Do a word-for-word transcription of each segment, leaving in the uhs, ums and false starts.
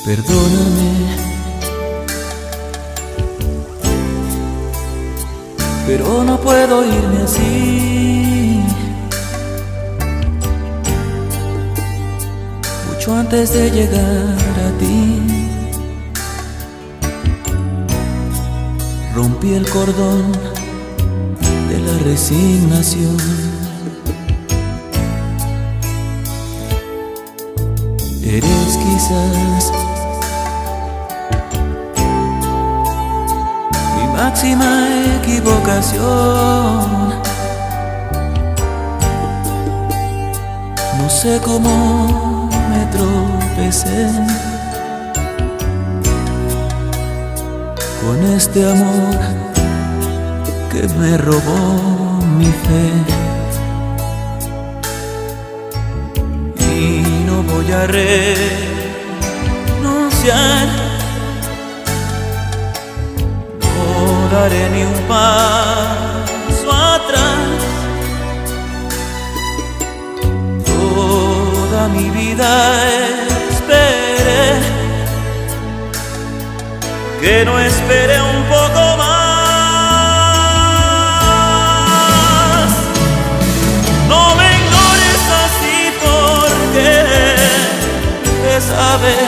Perdóname, pero no puedo irme así. Mucho antes de llegar a ti, rompí el cordón de la resignación. Eres quizás mi máxima equivocación. No sé cómo me tropecé con este amor que me robó mi fe. Y no voy a renunciar, no daré ni un paso atrás. Toda mi vida esperé que no espere un poco más. No me ignores así porque te sabes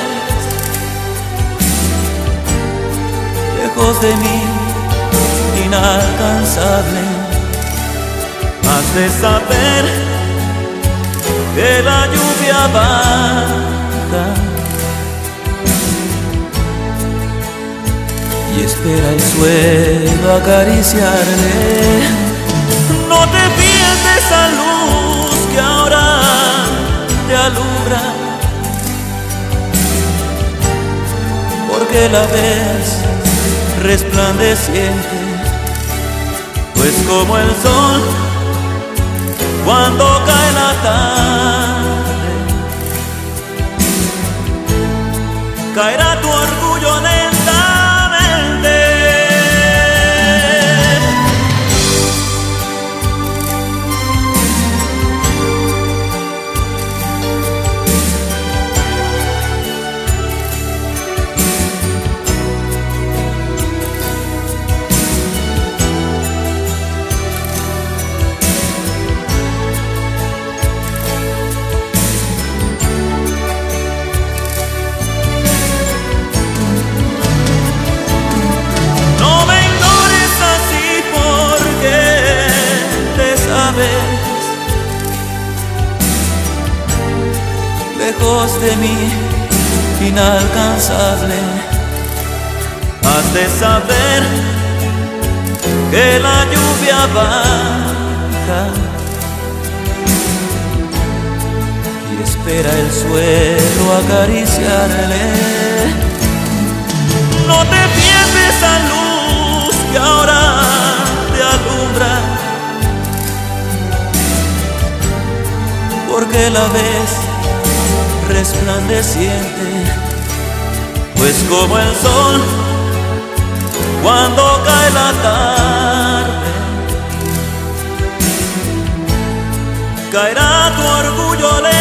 lejos de mí, inalcanzable. Has de saber que la lluvia baja y espera el suelo acariciarle. No te fíes de esa luz que ahora te alumbra, porque la ves resplandeciente, pues como el sol cuando cae la tarde, caerá tu orgullo lentamente. Lejos de mí, inalcanzable. Has de saber que la lluvia baja y espera el suelo acariciarle. No te fíes de esa luz que ahora te alumbra, porque la ves resplandeciente, pues como el sol cuando cae la tarde, caerá tu orgullo lentamente.